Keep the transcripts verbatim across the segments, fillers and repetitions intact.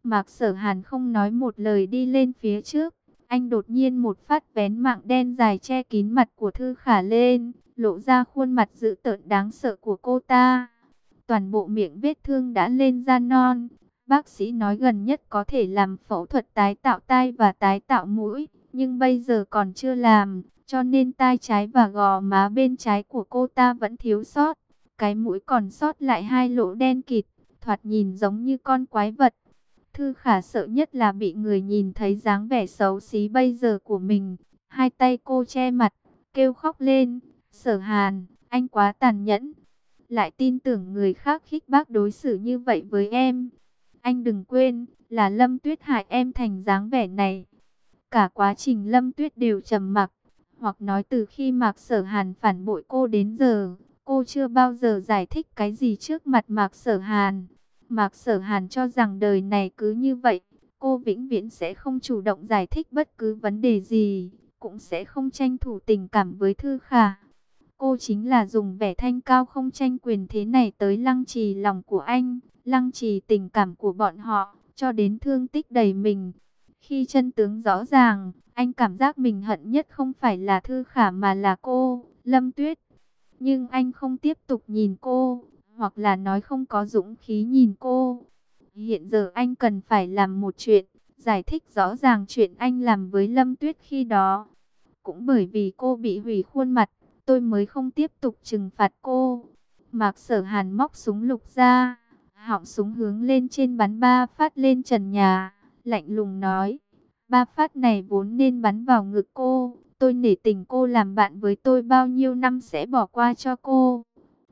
Mạc Sở Hàn không nói một lời đi lên phía trước. Anh đột nhiên một phát vén mạng đen dài che kín mặt của Thư Khả lên, lộ ra khuôn mặt dữ tợn đáng sợ của cô ta. Toàn bộ miệng vết thương đã lên da non. Bác sĩ nói gần nhất có thể làm phẫu thuật tái tạo tai và tái tạo mũi, nhưng bây giờ còn chưa làm, cho nên tai trái và gò má bên trái của cô ta vẫn thiếu sót. Cái mũi còn sót lại hai lỗ đen kịt, thoạt nhìn giống như con quái vật. Thư Khả sợ nhất là bị người nhìn thấy dáng vẻ xấu xí bây giờ của mình. Hai tay cô che mặt, kêu khóc lên. Sở Hàn, anh quá tàn nhẫn. Lại tin tưởng người khác khích bác đối xử như vậy với em. Anh đừng quên, là Lâm Tuyết hại em thành dáng vẻ này. Cả quá trình Lâm Tuyết đều trầm mặc. Hoặc nói từ khi Mạc Sở Hàn phản bội cô đến giờ, cô chưa bao giờ giải thích cái gì trước mặt Mạc Sở Hàn. Mạc Sở Hàn cho rằng đời này cứ như vậy, cô vĩnh viễn sẽ không chủ động giải thích bất cứ vấn đề gì, cũng sẽ không tranh thủ tình cảm với Thư Khả. Cô chính là dùng vẻ thanh cao không tranh quyền thế này tới lăng trì lòng của anh, lăng trì tình cảm của bọn họ, cho đến thương tích đầy mình. Khi chân tướng rõ ràng, anh cảm giác mình hận nhất không phải là Thư Khả mà là cô, Lâm Tuyết. Nhưng anh không tiếp tục nhìn cô, hoặc là nói không có dũng khí nhìn cô. Hiện giờ anh cần phải làm một chuyện, giải thích rõ ràng chuyện anh làm với Lâm Tuyết khi đó. Cũng bởi vì cô bị hủy khuôn mặt, tôi mới không tiếp tục trừng phạt cô. Mạc Sở Hàn móc súng lục ra, họng súng hướng lên trên bắn ba phát lên trần nhà, lạnh lùng nói. Ba phát này vốn nên bắn vào ngực cô, tôi nể tình cô làm bạn với tôi bao nhiêu năm sẽ bỏ qua cho cô.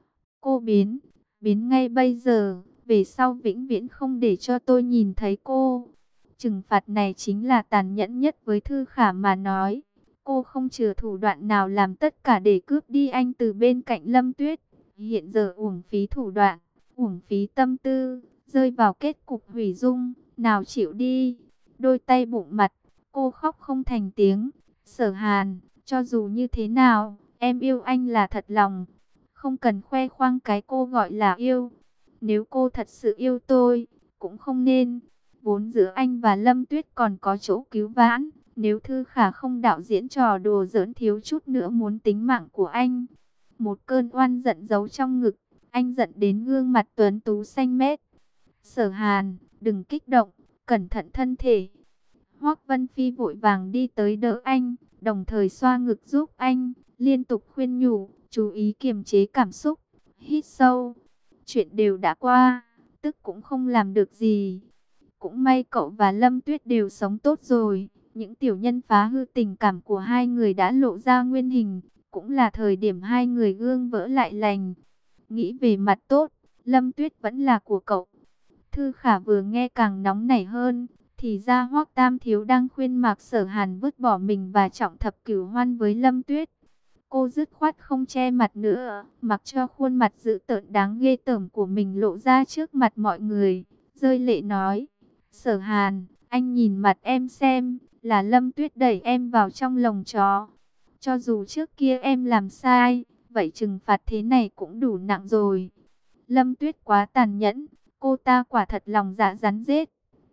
Cô biến, biến ngay bây giờ, về sau vĩnh viễn không để cho tôi nhìn thấy cô. Trừng phạt này chính là tàn nhẫn nhất với Thư Khả mà nói. Cô không chừa thủ đoạn nào làm tất cả để cướp đi anh từ bên cạnh Lâm Tuyết. Hiện giờ uổng phí thủ đoạn, uổng phí tâm tư, rơi vào kết cục hủy dung, nào chịu đi. Đôi tay bụng mặt, cô khóc không thành tiếng. Sở Hàn, cho dù như thế nào, em yêu anh là thật lòng. Không cần khoe khoang cái cô gọi là yêu. Nếu cô thật sự yêu tôi, cũng không nên. Vốn giữa anh và Lâm Tuyết còn có chỗ cứu vãn. Nếu Thư Khả không đạo diễn trò đùa giỡn thiếu chút nữa muốn tính mạng của anh. Một cơn oan giận giấu trong ngực. Anh giận đến gương mặt tuấn tú xanh mét. Sở Hàn, đừng kích động, cẩn thận thân thể. Hoắc Vân Phi vội vàng đi tới đỡ anh, đồng thời xoa ngực giúp anh, liên tục khuyên nhủ, chú ý kiềm chế cảm xúc, hít sâu. Chuyện đều đã qua, tức cũng không làm được gì. Cũng may cậu và Lâm Tuyết đều sống tốt rồi. Những tiểu nhân phá hư tình cảm của hai người đã lộ ra nguyên hình, cũng là thời điểm hai người gương vỡ lại lành. Nghĩ về mặt tốt, Lâm Tuyết vẫn là của cậu. Thư Khả vừa nghe càng nóng nảy hơn. Thì ra Hoắc Tam Thiếu đang khuyên Mạc Sở Hàn vứt bỏ mình và trọng thập cửu hoan với Lâm Tuyết. Cô dứt khoát không che mặt nữa, mặc cho khuôn mặt dữ tợn đáng ghê tởm của mình lộ ra trước mặt mọi người, rơi lệ nói. Sở Hàn, anh nhìn mặt em xem, là Lâm Tuyết đẩy em vào trong lồng chó. Cho dù trước kia em làm sai, vậy trừng phạt thế này cũng đủ nặng rồi. Lâm Tuyết quá tàn nhẫn, cô ta quả thật lòng dạ rắn rết.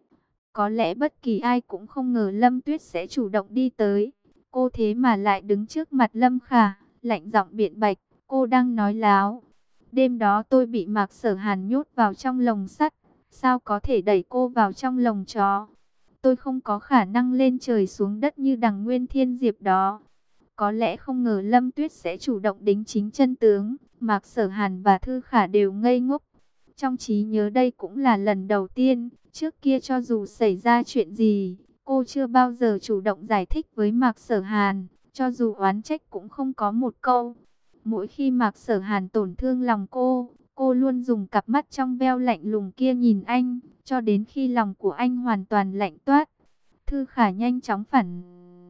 Có lẽ bất kỳ ai cũng không ngờ Lâm Tuyết sẽ chủ động đi tới. Cô thế mà lại đứng trước mặt Lâm Khả, lạnh giọng biện bạch, cô đang nói láo. Đêm đó tôi bị Mạc Sở Hàn nhốt vào trong lồng sắt, sao có thể đẩy cô vào trong lồng chó? Tôi không có khả năng lên trời xuống đất như đằng Nguyên Thiên Diệp đó. Có lẽ không ngờ Lâm Tuyết sẽ chủ động đính chính chân tướng. Mạc Sở Hàn và Thư Khả đều ngây ngốc. Trong trí nhớ đây cũng là lần đầu tiên, trước kia cho dù xảy ra chuyện gì, cô chưa bao giờ chủ động giải thích với Mạc Sở Hàn, cho dù oán trách cũng không có một câu. Mỗi khi Mạc Sở Hàn tổn thương lòng cô, cô luôn dùng cặp mắt trong veo lạnh lùng kia nhìn anh, cho đến khi lòng của anh hoàn toàn lạnh toát. Thư Khả nhanh chóng phản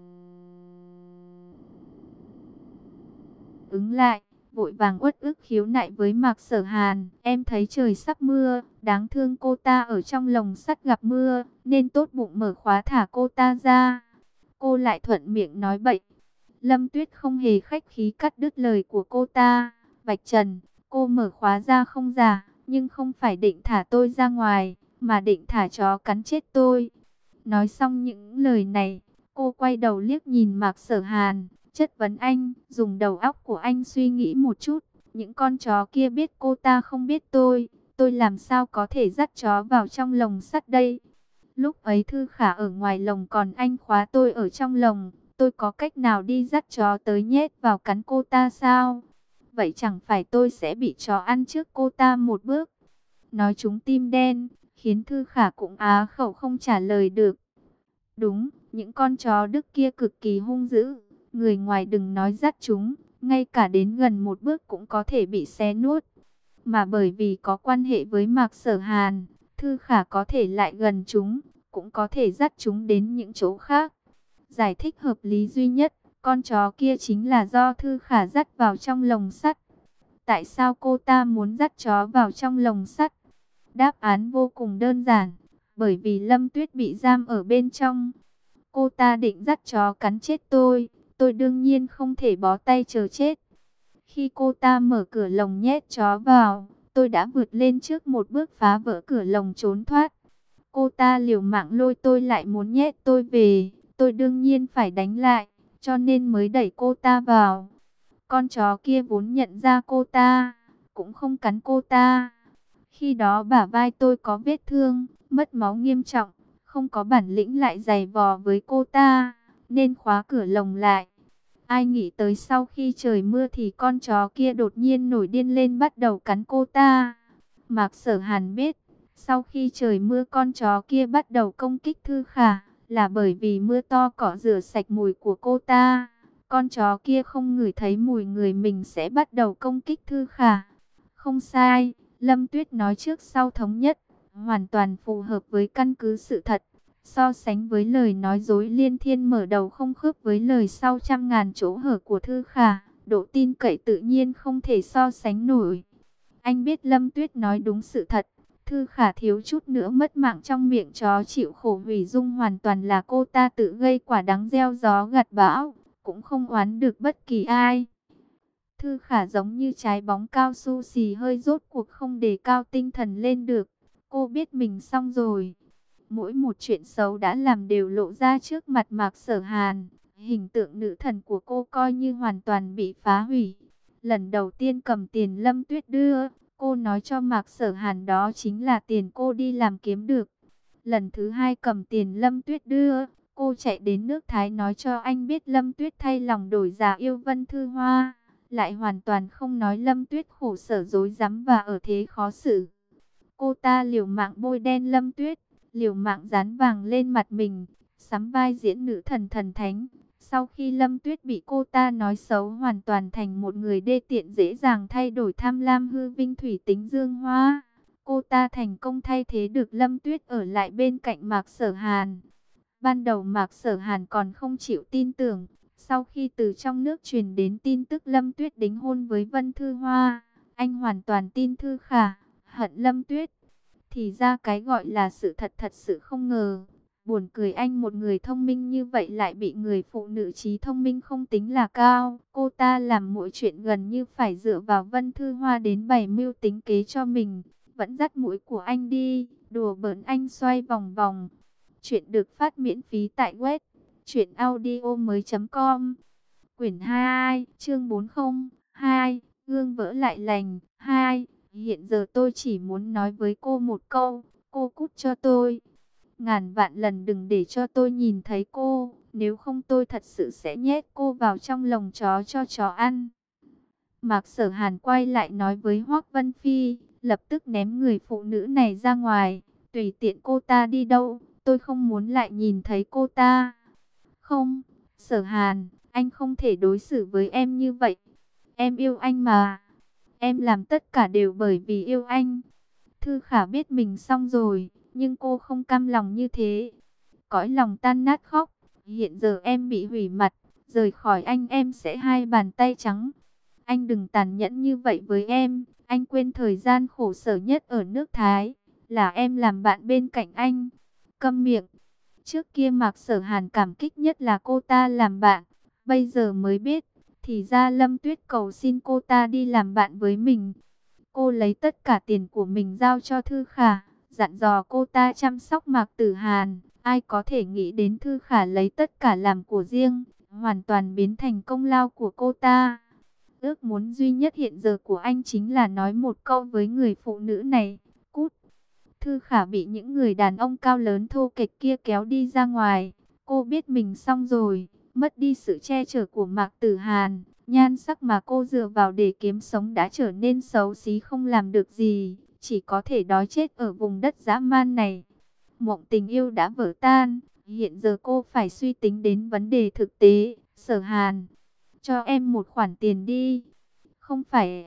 ứng lại, vội vàng uất ức khiếu nại với Mạc Sở Hàn. Em thấy trời sắp mưa, đáng thương cô ta ở trong lồng sắt gặp mưa, nên tốt bụng mở khóa thả cô ta ra. Cô lại thuận miệng nói bậy. Lâm Tuyết không hề khách khí cắt đứt lời của cô ta. Vạch trần, cô mở khóa ra không giả, nhưng không phải định thả tôi ra ngoài. mà định thả chó cắn chết tôi. Nói xong những lời này, cô quay đầu liếc nhìn Mạc Sở Hàn, chất vấn anh, dùng đầu óc của anh suy nghĩ một chút. Những con chó kia biết cô ta không biết tôi, tôi làm sao có thể dắt chó vào trong lồng sắt đây? Lúc ấy Thư Khả ở ngoài lồng còn anh khóa tôi ở trong lồng, tôi có cách nào đi dắt chó tới nhét vào cắn cô ta sao? Vậy chẳng phải tôi sẽ bị chó ăn trước cô ta một bước? Nói trúng tim đen, khiến Thư Khả cũng á khẩu không trả lời được. Đúng, những con chó Đức kia cực kỳ hung dữ, người ngoài đừng nói dắt chúng, ngay cả đến gần một bước cũng có thể bị xé nuốt. Mà bởi vì có quan hệ với Mạc Sở Hàn, Thư Khả có thể lại gần chúng, cũng có thể dắt chúng đến những chỗ khác. Giải thích hợp lý duy nhất, con chó kia chính là do Thư Khả dắt vào trong lồng sắt. Tại sao cô ta muốn dắt chó vào trong lồng sắt? Đáp án vô cùng đơn giản, bởi vì Lâm Tuyết bị giam ở bên trong. Cô ta định dắt chó cắn chết tôi, tôi đương nhiên không thể bó tay chờ chết. Khi cô ta mở cửa lồng nhét chó vào, tôi đã vượt lên trước một bước phá vỡ cửa lồng trốn thoát. Cô ta liều mạng lôi tôi lại muốn nhét tôi về, tôi đương nhiên phải đánh lại, cho nên mới đẩy cô ta vào. Con chó kia vốn nhận ra cô ta, cũng không cắn cô ta. Khi đó bả vai tôi có vết thương, mất máu nghiêm trọng, không có bản lĩnh lại giày vò với cô ta, nên khóa cửa lồng lại. Ai nghĩ tới sau khi trời mưa thì con chó kia đột nhiên nổi điên lên bắt đầu cắn cô ta. Mạc Sở Hàn biết, sau khi trời mưa con chó kia bắt đầu công kích Thư Khả, là bởi vì mưa to cọ rửa sạch mùi của cô ta. Con chó kia không ngửi thấy mùi người mình sẽ bắt đầu công kích Thư Khả. Không sai, Lâm Tuyết nói trước sau thống nhất, hoàn toàn phù hợp với căn cứ sự thật. So sánh với lời nói dối liên thiên mở đầu không khớp với lời sau trăm ngàn chỗ hở của Thư Khả, độ tin cậy tự nhiên không thể so sánh nổi. Anh biết Lâm Tuyết nói đúng sự thật, Thư Khả thiếu chút nữa mất mạng trong miệng chó chịu khổ hủy dung hoàn toàn là cô ta tự gây quả đắng gieo gió gặt bão, cũng không oán được bất kỳ ai. Thư Khả giống như trái bóng cao su xì hơi rốt cuộc không đề cao tinh thần lên được. Cô biết mình xong rồi. Mỗi một chuyện xấu đã làm đều lộ ra trước mặt Mạc Sở Hàn. Hình tượng nữ thần của cô coi như hoàn toàn bị phá hủy. Lần đầu tiên cầm tiền Lâm Tuyết đưa, cô nói cho Mạc Sở Hàn đó chính là tiền cô đi làm kiếm được. Lần thứ hai cầm tiền Lâm Tuyết đưa, cô chạy đến nước Thái nói cho anh biết Lâm Tuyết thay lòng đổi dạ yêu Vân Thư Hoa. Lại hoàn toàn không nói Lâm Tuyết khổ sở dối rắm và ở thế khó xử. Cô ta liều mạng bôi đen Lâm Tuyết, liều mạng dán vàng lên mặt mình, sắm vai diễn nữ thần thần thánh. Sau khi Lâm Tuyết bị cô ta nói xấu hoàn toàn thành một người đê tiện dễ dàng thay đổi tham lam hư vinh thủy tính dương hoa, cô ta thành công thay thế được Lâm Tuyết ở lại bên cạnh Mạc Sở Hàn. Ban đầu Mạc Sở Hàn còn không chịu tin tưởng. Sau khi từ trong nước truyền đến tin tức Lâm Tuyết đính hôn với Vân Thư Hoa, anh hoàn toàn tin Thư Khả, hận Lâm Tuyết. Thì ra cái gọi là sự thật thật sự không ngờ. Buồn cười anh một người thông minh như vậy lại bị người phụ nữ trí thông minh không tính là cao. Cô ta làm mọi chuyện gần như phải dựa vào Vân Thư Hoa đến bày mưu tính kế cho mình. Vẫn dắt mũi của anh đi, đùa bỡn anh xoay vòng vòng. Chuyện được phát miễn phí tại web truyện audio mới com. Quyển hai, chương bốn không hai, gương vỡ lại lành. Hai, hiện giờ tôi chỉ muốn nói với cô một câu, cô cút cho tôi. Ngàn vạn lần đừng để cho tôi nhìn thấy cô, nếu không tôi thật sự sẽ nhét cô vào trong lồng chó cho chó ăn. Mạc Sở Hàn quay lại nói với Hoắc Vân Phi, lập tức ném người phụ nữ này ra ngoài, tùy tiện cô ta đi đâu, tôi không muốn lại nhìn thấy cô ta. Không, Sở Hàn, anh không thể đối xử với em như vậy. Em yêu anh mà. Em làm tất cả đều bởi vì yêu anh. Thư Khả biết mình xong rồi, nhưng cô không cam lòng như thế. Cõi lòng tan nát khóc. Hiện giờ em bị hủy mặt, rời khỏi anh em sẽ hai bàn tay trắng. Anh đừng tàn nhẫn như vậy với em. Anh quên thời gian khổ sở nhất ở nước Thái, là em làm bạn bên cạnh anh. Câm miệng. Trước kia Mạc Sở Hàn cảm kích nhất là cô ta làm bạn. Bây giờ mới biết, thì ra Lâm Tuyết cầu xin cô ta đi làm bạn với mình. Cô lấy tất cả tiền của mình giao cho Thư Khả, dặn dò cô ta chăm sóc Mạc Tử Hàn. Ai có thể nghĩ đến Thư Khả lấy tất cả làm của riêng, hoàn toàn biến thành công lao của cô ta. Ước muốn duy nhất hiện giờ của anh chính là nói một câu với người phụ nữ này, cút. Thư Khả bị những người đàn ông cao lớn thô kệch kia kéo đi ra ngoài. Cô biết mình xong rồi, mất đi sự che chở của Mạc Tử Hàn. Nhan sắc mà cô dựa vào để kiếm sống đã trở nên xấu xí, không làm được gì, chỉ có thể đói chết ở vùng đất dã man này. Mộng tình yêu đã vỡ tan, hiện giờ cô phải suy tính đến vấn đề thực tế. Sở Hàn, cho em một khoản tiền đi. Không phải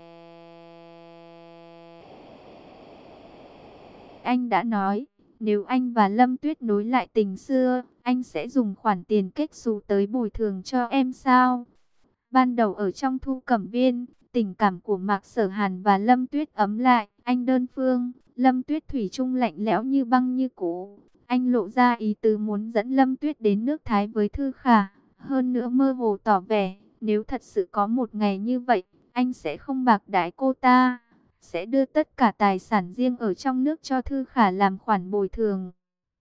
anh đã nói, nếu anh và Lâm Tuyết nối lại tình xưa, anh sẽ dùng khoản tiền kết xù tới bồi thường cho em sao? Ban đầu ở trong Thu Cẩm Viên, tình cảm của Mạc Sở Hàn và Lâm Tuyết ấm lại, anh đơn phương, Lâm Tuyết thủy chung lạnh lẽo như băng như cũ. Anh lộ ra ý tứ muốn dẫn Lâm Tuyết đến nước Thái với Thư Khả, hơn nữa mơ hồ tỏ vẻ, nếu thật sự có một ngày như vậy, anh sẽ không bạc đãi cô ta, sẽ đưa tất cả tài sản riêng ở trong nước cho Thư Khả làm khoản bồi thường.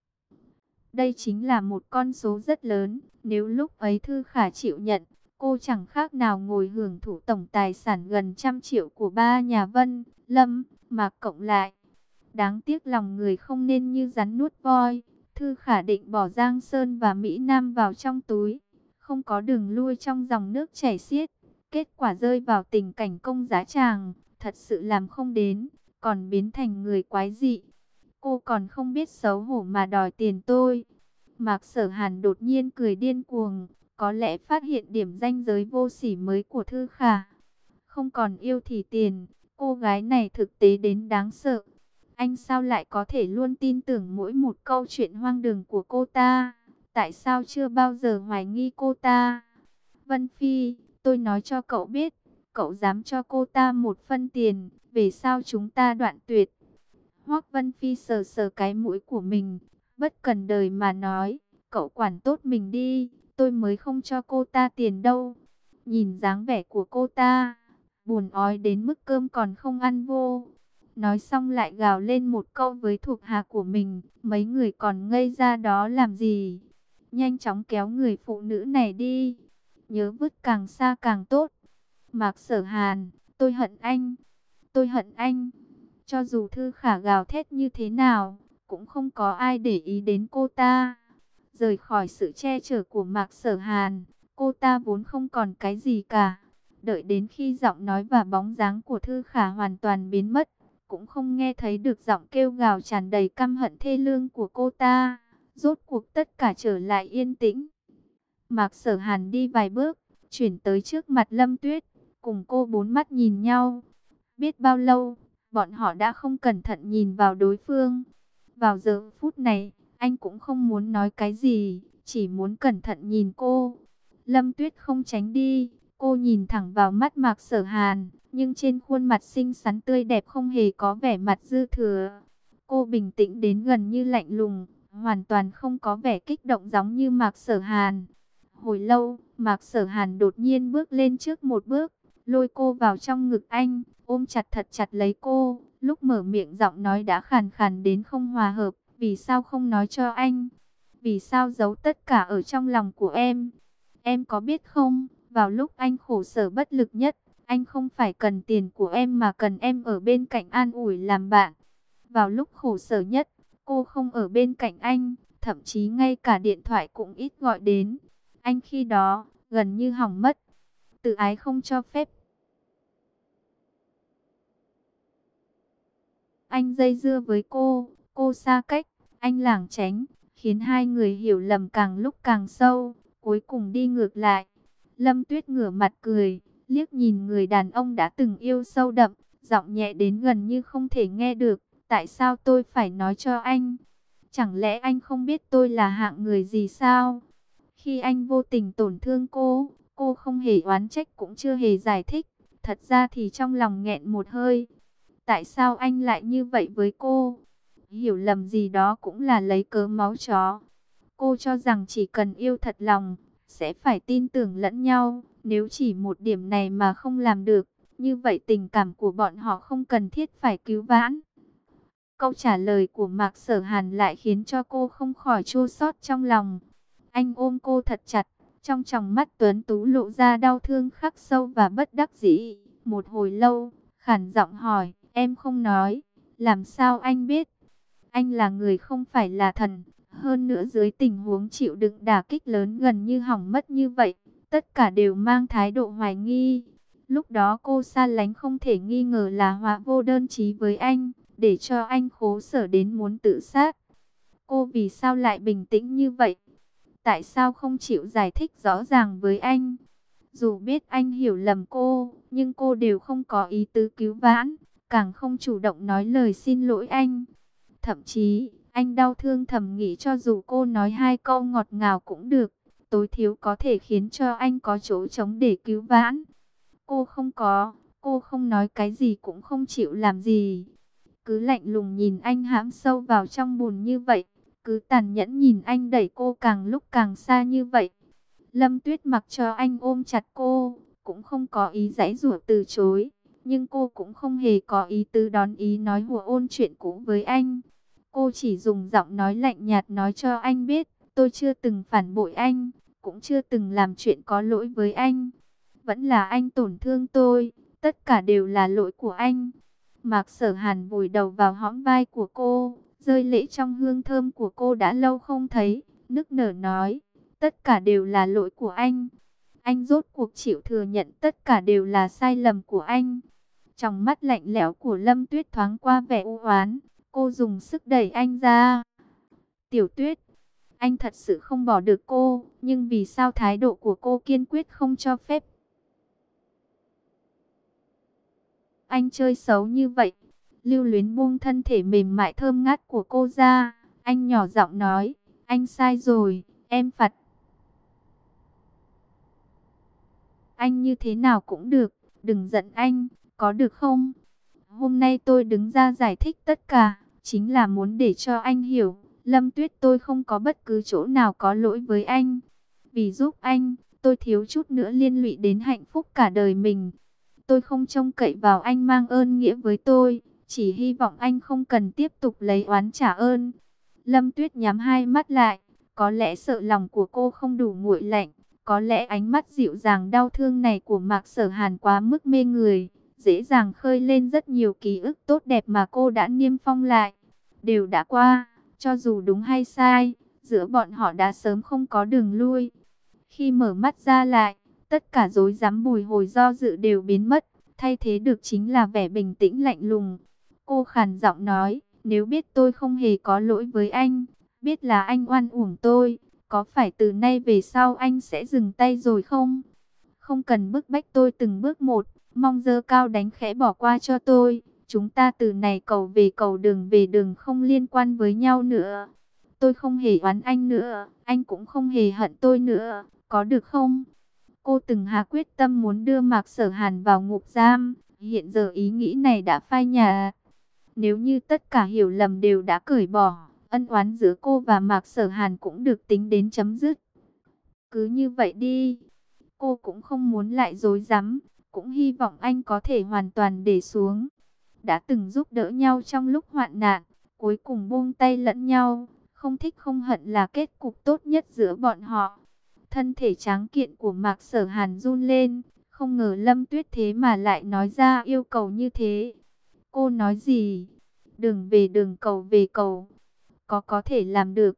Đây chính là một con số rất lớn, nếu lúc ấy Thư Khả chịu nhận, cô chẳng khác nào ngồi hưởng thụ tổng tài sản gần trăm triệu của ba nhà Vân, Lâm, Mạc cộng lại. Đáng tiếc lòng người không nên như rắn nuốt voi. Thư Khả định bỏ Giang Sơn và Mỹ Nam vào trong túi, không có đường lui trong dòng nước chảy xiết. Kết quả rơi vào tình cảnh công giá tràng, thật sự làm không đến, còn biến thành người quái dị. Cô còn không biết xấu hổ mà đòi tiền tôi. Mạc Sở Hàn đột nhiên cười điên cuồng, có lẽ phát hiện điểm ranh giới vô sỉ mới của Thư Khả. Không còn yêu thì tiền, cô gái này thực tế đến đáng sợ. Anh sao lại có thể luôn tin tưởng mỗi một câu chuyện hoang đường của cô ta? Tại sao chưa bao giờ hoài nghi cô ta? Vân Phi, tôi nói cho cậu biết, cậu dám cho cô ta một phân tiền, về sau chúng ta đoạn tuyệt. Hoắc Vân Phi sờ sờ cái mũi của mình, bất cần đời mà nói, cậu quản tốt mình đi, tôi mới không cho cô ta tiền đâu. Nhìn dáng vẻ của cô ta, buồn ói đến mức cơm còn không ăn vô. Nói xong lại gào lên một câu với thuộc hạ của mình, mấy người còn ngây ra đó làm gì? Nhanh chóng kéo người phụ nữ này đi, nhớ vứt càng xa càng tốt. Mạc Sở Hàn, tôi hận anh, tôi hận anh. Cho dù Thư Khả gào thét như thế nào, cũng không có ai để ý đến cô ta. Rời khỏi sự che chở của Mạc Sở Hàn, cô ta vốn không còn cái gì cả. Đợi đến khi giọng nói và bóng dáng của Thư Khả hoàn toàn biến mất, cũng không nghe thấy được giọng kêu gào tràn đầy căm hận thê lương của cô ta. Rốt cuộc tất cả trở lại yên tĩnh. Mạc Sở Hàn đi vài bước, chuyển tới trước mặt Lâm Tuyết, cùng cô bốn mắt nhìn nhau. Biết bao lâu, bọn họ đã không cẩn thận nhìn vào đối phương. Vào giờ phút này, anh cũng không muốn nói cái gì, chỉ muốn cẩn thận nhìn cô. Lâm Tuyết không tránh đi, cô nhìn thẳng vào mắt Mạc Sở Hàn, nhưng trên khuôn mặt xinh xắn tươi đẹp không hề có vẻ mặt dư thừa. Cô bình tĩnh đến gần như lạnh lùng, hoàn toàn không có vẻ kích động giống như Mạc Sở Hàn. Hồi lâu, Mạc Sở Hàn đột nhiên bước lên trước một bước, lôi cô vào trong ngực anh, ôm chặt thật chặt lấy cô. Lúc mở miệng giọng nói đã khàn khàn đến không hòa hợp. Vì sao không nói cho anh? Vì sao giấu tất cả ở trong lòng của em? Em có biết không, vào lúc anh khổ sở bất lực nhất, anh không phải cần tiền của em mà cần em ở bên cạnh an ủi làm bạn. Vào lúc khổ sở nhất, cô không ở bên cạnh anh, thậm chí ngay cả điện thoại cũng ít gọi đến. Anh khi đó, gần như hỏng mất. Tự ái không cho phép. Anh dây dưa với cô, cô xa cách, anh lảng tránh, khiến hai người hiểu lầm càng lúc càng sâu, cuối cùng đi ngược lại. Lâm Tuyết ngửa mặt cười, liếc nhìn người đàn ông đã từng yêu sâu đậm, giọng nhẹ đến gần như không thể nghe được. Tại sao tôi phải nói cho anh? Chẳng lẽ anh không biết tôi là hạng người gì sao? Khi anh vô tình tổn thương cô, cô không hề oán trách cũng chưa hề giải thích. Thật ra thì trong lòng nghẹn một hơi. Tại sao anh lại như vậy với cô? Hiểu lầm gì đó cũng là lấy cớ máu chó. Cô cho rằng chỉ cần yêu thật lòng, sẽ phải tin tưởng lẫn nhau. Nếu chỉ một điểm này mà không làm được, như vậy tình cảm của bọn họ không cần thiết phải cứu vãn. Câu trả lời của Mạc Sở Hàn lại khiến cho cô không khỏi chua xót trong lòng. Anh ôm cô thật chặt, trong tròng mắt tuấn tú lộ ra đau thương khắc sâu và bất đắc dĩ. Một hồi lâu, khản giọng hỏi, em không nói, làm sao anh biết? Anh là người không phải là thần, hơn nữa dưới tình huống chịu đựng đả kích lớn gần như hỏng mất như vậy, tất cả đều mang thái độ hoài nghi. Lúc đó cô xa lánh không thể nghi ngờ là họa vô đơn chí với anh, để cho anh khổ sở đến muốn tự sát. Cô vì sao lại bình tĩnh như vậy? Tại sao không chịu giải thích rõ ràng với anh? Dù biết anh hiểu lầm cô, nhưng cô đều không có ý tứ cứu vãn, càng không chủ động nói lời xin lỗi anh. Thậm chí, anh đau thương thầm nghĩ cho dù cô nói hai câu ngọt ngào cũng được, tối thiểu có thể khiến cho anh có chỗ trống để cứu vãn. Cô không có, cô không nói cái gì cũng không chịu làm gì. Cứ lạnh lùng nhìn anh hãm sâu vào trong bùn như vậy, cứ tàn nhẫn nhìn anh đẩy cô càng lúc càng xa như vậy. Lâm Tuyết mặc cho anh ôm chặt cô, cũng không có ý giãy giụa từ chối, nhưng cô cũng không hề có ý tứ đón ý nói hùa ôn chuyện cũ với anh. Cô chỉ dùng giọng nói lạnh nhạt nói cho anh biết, tôi chưa từng phản bội anh, cũng chưa từng làm chuyện có lỗi với anh. Vẫn là anh tổn thương tôi, tất cả đều là lỗi của anh. Mạc Sở Hàn vùi đầu vào hõm vai của cô, rơi lệ trong hương thơm của cô đã lâu không thấy, nức nở nói, tất cả đều là lỗi của anh. Anh rốt cuộc chịu thừa nhận tất cả đều là sai lầm của anh. Trong mắt lạnh lẽo của Lâm Tuyết thoáng qua vẻ u oán, cô dùng sức đẩy anh ra. Tiểu Tuyết, anh thật sự không bỏ được cô, nhưng vì sao thái độ của cô kiên quyết không cho phép anh chơi xấu như vậy? Lưu Luyến buông thân thể mềm mại thơm ngát của cô ra, anh nhỏ giọng nói, anh sai rồi, em phạt anh như thế nào cũng được, đừng giận anh, có được không? Hôm nay tôi đứng ra giải thích tất cả, chính là muốn để cho anh hiểu, Lâm Tuyết tôi không có bất cứ chỗ nào có lỗi với anh. Vì giúp anh, tôi thiếu chút nữa liên lụy đến hạnh phúc cả đời mình. Tôi không trông cậy vào anh mang ơn nghĩa với tôi, chỉ hy vọng anh không cần tiếp tục lấy oán trả ơn. Lâm Tuyết nhắm hai mắt lại, có lẽ sợ lòng của cô không đủ nguội lạnh, có lẽ ánh mắt dịu dàng đau thương này của Mạc Sở Hàn quá mức mê người, dễ dàng khơi lên rất nhiều ký ức tốt đẹp mà cô đã niêm phong lại. Đều đã qua, cho dù đúng hay sai, giữa bọn họ đã sớm không có đường lui. Khi mở mắt ra lại, tất cả rối rắm bùi hồi do dự đều biến mất, thay thế được chính là vẻ bình tĩnh lạnh lùng. Cô khàn giọng nói, nếu biết tôi không hề có lỗi với anh, biết là anh oan uổng tôi, có phải từ nay về sau anh sẽ dừng tay rồi không? Không cần bức bách tôi từng bước một, mong dơ cao đánh khẽ bỏ qua cho tôi. Chúng ta từ này cầu về cầu đường về đường không liên quan với nhau nữa. Tôi không hề oán anh nữa, anh cũng không hề hận tôi nữa, có được không? Cô từng hạ quyết tâm muốn đưa Mạc Sở Hàn vào ngục giam, hiện giờ ý nghĩ này đã phai nhạt. Nếu như tất cả hiểu lầm đều đã cởi bỏ, ân oán giữa cô và Mạc Sở Hàn cũng được tính đến chấm dứt. Cứ như vậy đi, cô cũng không muốn lại dối rắm, cũng hy vọng anh có thể hoàn toàn để xuống. Đã từng giúp đỡ nhau trong lúc hoạn nạn, cuối cùng buông tay lẫn nhau, không thích không hận là kết cục tốt nhất giữa bọn họ. Thân thể tráng kiện của Mạc Sở Hàn run lên, không ngờ Lâm Tuyết thế mà lại nói ra yêu cầu như thế. Cô nói gì? Đường về đường cầu về cầu. Có có thể làm được.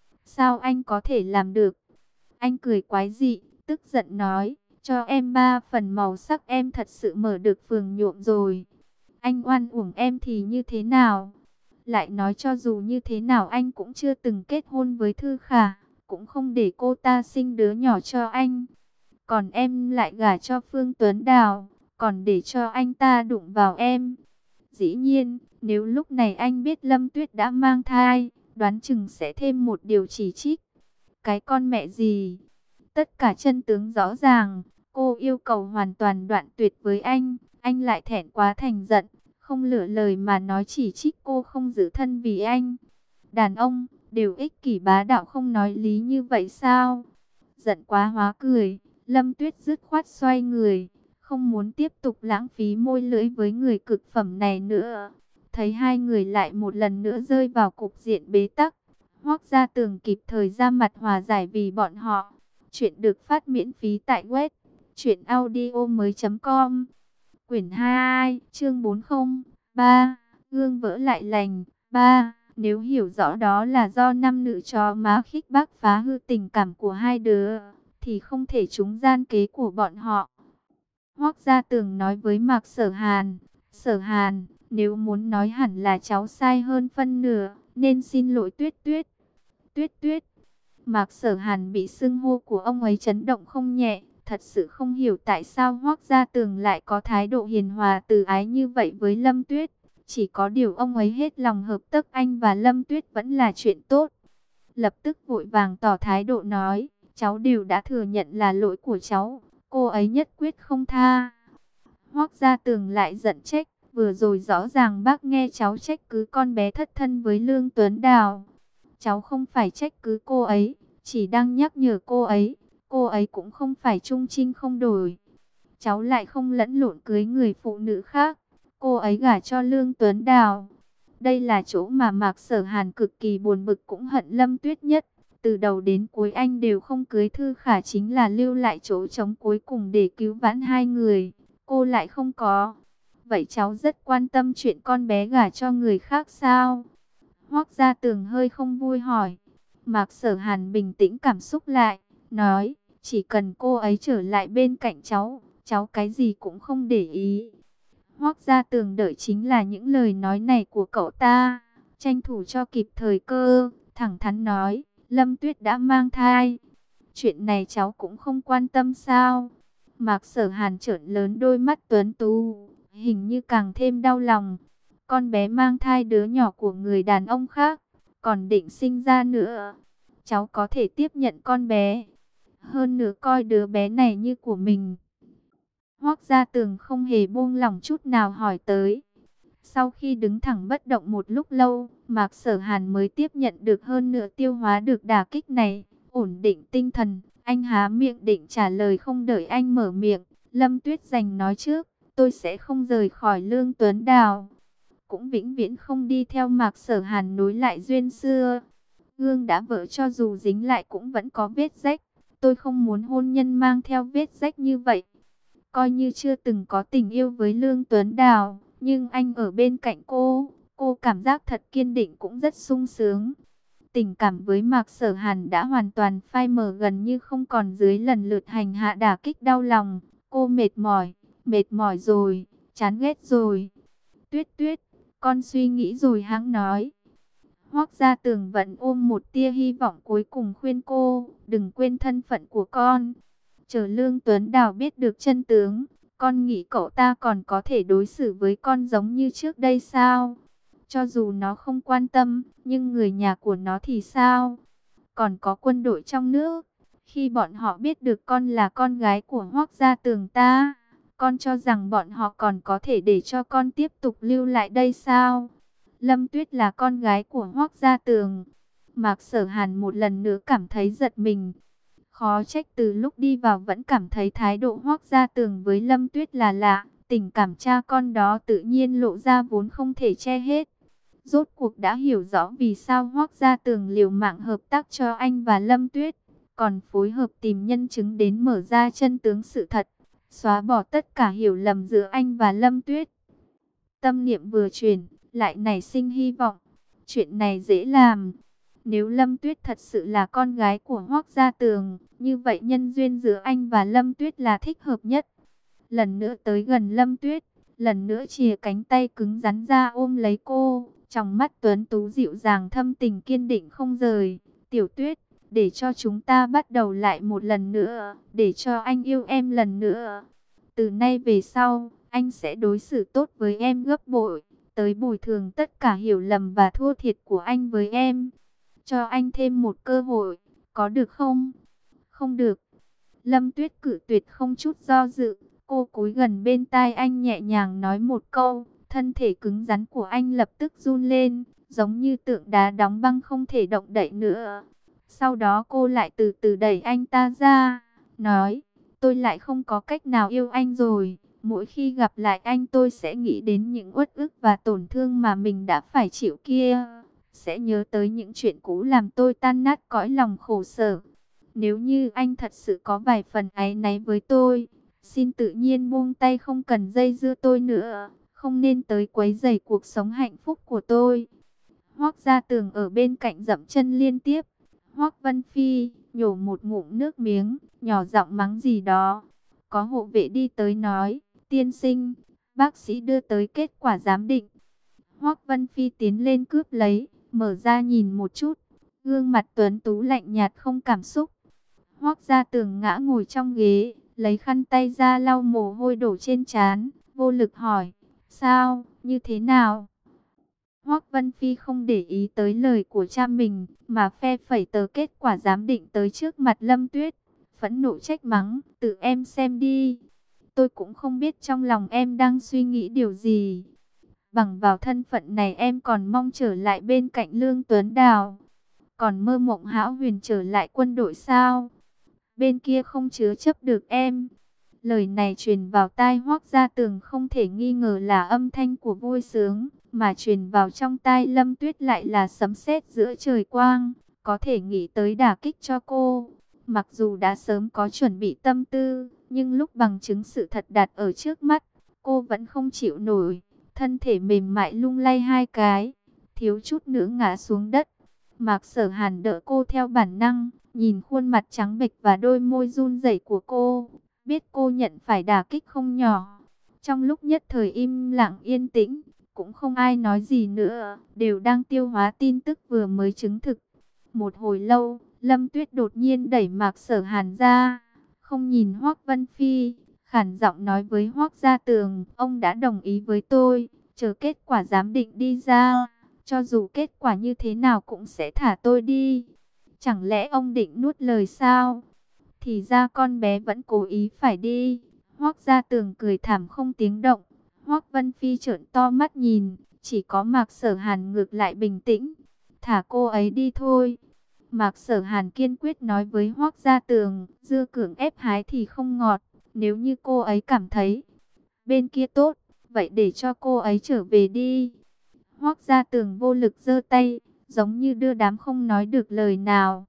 Sao anh có thể làm được? Anh cười quái dị, tức giận nói, cho em ba phần màu sắc em thật sự mở được phường nhuộm rồi. Anh oan uổng em thì như thế nào? Lại nói cho dù như thế nào anh cũng chưa từng kết hôn với Thư Khả, cũng không để cô ta sinh đứa nhỏ cho anh. Còn em lại gả cho Phương Tuấn Đào, còn để cho anh ta đụng vào em. Dĩ nhiên, nếu lúc này anh biết Lâm Tuyết đã mang thai, đoán chừng sẽ thêm một điều chỉ trích. Cái con mẹ gì? Tất cả chân tướng rõ ràng, cô yêu cầu hoàn toàn đoạn tuyệt với anh, anh lại thẹn quá thành giận, không lựa lời mà nói chỉ trích cô không giữ thân vì anh. Đàn ông, đều ích kỷ bá đạo không nói lý như vậy sao? Giận quá hóa cười, Lâm Tuyết dứt khoát xoay người, không muốn tiếp tục lãng phí môi lưỡi với người cực phẩm này nữa. Thấy hai người lại một lần nữa rơi vào cục diện bế tắc, Hoắc Gia Tường kịp thời ra mặt hòa giải vì bọn họ. Chuyện được phát miễn phí tại web truyện audio mới chấm com. Quyển hai, chương bốn không ba, gương vỡ lại lành. Ba, nếu hiểu rõ đó là do năm nữ chó má khích bác phá hư tình cảm của hai đứa, thì không thể trúng gian kế của bọn họ. Hoắc Gia Tường nói với Mạc Sở Hàn, Sở Hàn, nếu muốn nói hẳn là cháu sai hơn phân nửa, nên xin lỗi Tuyết Tuyết. Tuyết Tuyết. Mạc Sở Hàn bị xưng hô của ông ấy chấn động không nhẹ, thật sự không hiểu tại sao Hoắc Gia Tường lại có thái độ hiền hòa từ ái như vậy với Lâm Tuyết. Chỉ có điều ông ấy hết lòng hợp tác anh và Lâm Tuyết vẫn là chuyện tốt. Lập tức vội vàng tỏ thái độ nói, cháu đều đã thừa nhận là lỗi của cháu, cô ấy nhất quyết không tha. Hoắc Gia Tường lại giận trách, vừa rồi rõ ràng bác nghe cháu trách cứ con bé thất thân với Lương Tuấn Đào. Cháu không phải trách cứ cô ấy, chỉ đang nhắc nhở cô ấy, cô ấy cũng không phải trung trinh không đổi. Cháu lại không lẫn lộn cưới người phụ nữ khác, cô ấy gả cho Lương Tuấn Đào. Đây là chỗ mà Mạc Sở Hàn cực kỳ buồn bực cũng hận Lâm Tuyết nhất. Từ đầu đến cuối anh đều không cưới Thư Khả, chính là lưu lại chỗ trống cuối cùng để cứu vãn hai người. Cô lại không có. Vậy cháu rất quan tâm chuyện con bé gả cho người khác sao? Hoắc Gia Tường hơi không vui hỏi. Mạc Sở Hàn bình tĩnh cảm xúc lại, nói, chỉ cần cô ấy trở lại bên cạnh cháu, cháu cái gì cũng không để ý. Hoắc Gia Tường đợi chính là những lời nói này của cậu ta, tranh thủ cho kịp thời cơ, thẳng thắn nói, Lâm Tuyết đã mang thai. Chuyện này cháu cũng không quan tâm sao? Mạc Sở Hàn trợn lớn đôi mắt tuấn tú, hình như càng thêm đau lòng. Con bé mang thai đứa nhỏ của người đàn ông khác, còn định sinh ra nữa. Cháu có thể tiếp nhận con bé, hơn nữa coi đứa bé này như của mình. Hoắc Gia Tường không hề buông lỏng chút nào hỏi tới. Sau khi đứng thẳng bất động một lúc lâu, Mạc Sở Hàn mới tiếp nhận được hơn nửa tiêu hóa được đả kích này, ổn định tinh thần. Anh há miệng định trả lời, không đợi anh mở miệng, Lâm Tuyết Giành nói trước, tôi sẽ không rời khỏi Lương Tuấn Đào, cũng vĩnh viễn không đi theo Mạc Sở Hàn nối lại duyên xưa. Gương đã vỡ cho dù dính lại cũng vẫn có vết rách, tôi không muốn hôn nhân mang theo vết rách như vậy. Coi như chưa từng có tình yêu với Lương Tuấn Đào, nhưng anh ở bên cạnh cô, cô cảm giác thật kiên định cũng rất sung sướng. Tình cảm với Mạc Sở Hàn đã hoàn toàn phai mờ, gần như không còn dưới lần lượt hành hạ đả kích đau lòng. Cô mệt mỏi, mệt mỏi rồi, chán ghét rồi. Tuyết Tuyết, con suy nghĩ rồi hãng nói. Hoắc Gia Tường vẫn ôm một tia hy vọng cuối cùng khuyên cô, đừng quên thân phận của con. Chờ Lương Tuấn Đào biết được chân tướng, con nghĩ cậu ta còn có thể đối xử với con giống như trước đây sao? Cho dù nó không quan tâm, nhưng người nhà của nó thì sao? Còn có quân đội trong nước. Khi bọn họ biết được con là con gái của Hoắc Gia Tường ta, con cho rằng bọn họ còn có thể để cho con tiếp tục lưu lại đây sao? Lâm Tuyết là con gái của Hoắc Gia Tường. Mạc Sở Hàn một lần nữa cảm thấy giật mình. Khó trách từ lúc đi vào vẫn cảm thấy thái độ Hoắc Gia Tường với Lâm Tuyết là lạ. Tình cảm cha con đó tự nhiên lộ ra vốn không thể che hết. Rốt cuộc đã hiểu rõ vì sao Hoắc Gia Tường liều mạng hợp tác cho anh và Lâm Tuyết, còn phối hợp tìm nhân chứng đến mở ra chân tướng sự thật, xóa bỏ tất cả hiểu lầm giữa anh và Lâm Tuyết. Tâm niệm vừa chuyển, lại nảy sinh hy vọng. Chuyện này dễ làm. Nếu Lâm Tuyết thật sự là con gái của Hoắc Gia Tường, như vậy nhân duyên giữa anh và Lâm Tuyết là thích hợp nhất. Lần nữa tới gần Lâm Tuyết, lần nữa chìa cánh tay cứng rắn ra ôm lấy cô, trong mắt tuấn tú dịu dàng thâm tình kiên định không rời. Tiểu Tuyết, để cho chúng ta bắt đầu lại một lần nữa, để cho anh yêu em lần nữa. Từ nay về sau, anh sẽ đối xử tốt với em gấp bội, tới bồi thường tất cả hiểu lầm và thua thiệt của anh với em. Cho anh thêm một cơ hội, có được không? Không được. Lâm Tuyết cự tuyệt không chút do dự. Cô cúi gần bên tai anh nhẹ nhàng nói một câu. Thân thể cứng rắn của anh lập tức run lên, giống như tượng đá đóng băng không thể động đậy nữa. Sau đó cô lại từ từ đẩy anh ta ra, nói, tôi lại không có cách nào yêu anh rồi. Mỗi khi gặp lại anh tôi sẽ nghĩ đến những uất ức và tổn thương mà mình đã phải chịu kia. Sẽ nhớ tới những chuyện cũ làm tôi tan nát cõi lòng khổ sở. Nếu như anh thật sự có vài phần áy náy với tôi, xin tự nhiên buông tay, không cần dây dưa tôi nữa. Không nên tới quấy rầy cuộc sống hạnh phúc của tôi. Hoác Gia Tường ở bên cạnh dậm chân liên tiếp. Hoác Vân Phi nhổ một ngụm nước miếng, nhỏ giọng mắng gì đó. Có hộ vệ đi tới nói, tiên sinh, bác sĩ đưa tới kết quả giám định. Hoác Vân Phi tiến lên cướp lấy, mở ra nhìn một chút. Gương mặt tuấn tú lạnh nhạt không cảm xúc. Hoác Gia Tường ngã ngồi trong ghế, lấy khăn tay ra lau mồ hôi đổ trên trán, vô lực hỏi, sao, như thế nào? Hoác Vân Phi không để ý tới lời của cha mình, mà phe phẩy tờ kết quả giám định tới trước mặt Lâm Tuyết. Phẫn nộ trách mắng, tự em xem đi. Tôi cũng không biết trong lòng em đang suy nghĩ điều gì. Bằng vào thân phận này em còn mong trở lại bên cạnh Lương Tuấn Đào. Còn mơ mộng hão huyền trở lại quân đội sao? Bên kia không chứa chấp được em. Lời này truyền vào tai Hoác Gia Tường không thể nghi ngờ là âm thanh của vui sướng, mà truyền vào trong tai Lâm Tuyết lại là sấm sét giữa trời quang, có thể nghĩ tới đả kích cho cô. Mặc dù đã sớm có chuẩn bị tâm tư, nhưng lúc bằng chứng sự thật đặt ở trước mắt, cô vẫn không chịu nổi, thân thể mềm mại lung lay hai cái, thiếu chút nữa ngã xuống đất. Mạc Sở Hàn đỡ cô theo bản năng, nhìn khuôn mặt trắng bệch và đôi môi run rẩy của cô, biết cô nhận phải đả kích không nhỏ. Trong lúc nhất thời im lặng yên tĩnh, cũng không ai nói gì nữa, đều đang tiêu hóa tin tức vừa mới chứng thực. Một hồi lâu, Lâm Tuyết đột nhiên đẩy Mạc Sở Hàn ra, không nhìn Hoác Vân Phi, khản giọng nói với Hoác Gia Tường, ông đã đồng ý với tôi, chờ kết quả giám định đi ra, cho dù kết quả như thế nào cũng sẽ thả tôi đi. Chẳng lẽ ông định nuốt lời sao? Thì ra con bé vẫn cố ý phải đi. Hoác Gia Tường cười thảm không tiếng động. Hoác Vân Phi trợn to mắt nhìn, chỉ có Mạc Sở Hàn ngược lại bình tĩnh. Thả cô ấy đi thôi. Mạc Sở Hàn kiên quyết nói với Hoác Gia Tường, dưa cưỡng ép hái thì không ngọt. Nếu như cô ấy cảm thấy bên kia tốt, vậy để cho cô ấy trở về đi. Hoác Gia Tường vô lực giơ tay, giống như đưa đám không nói được lời nào.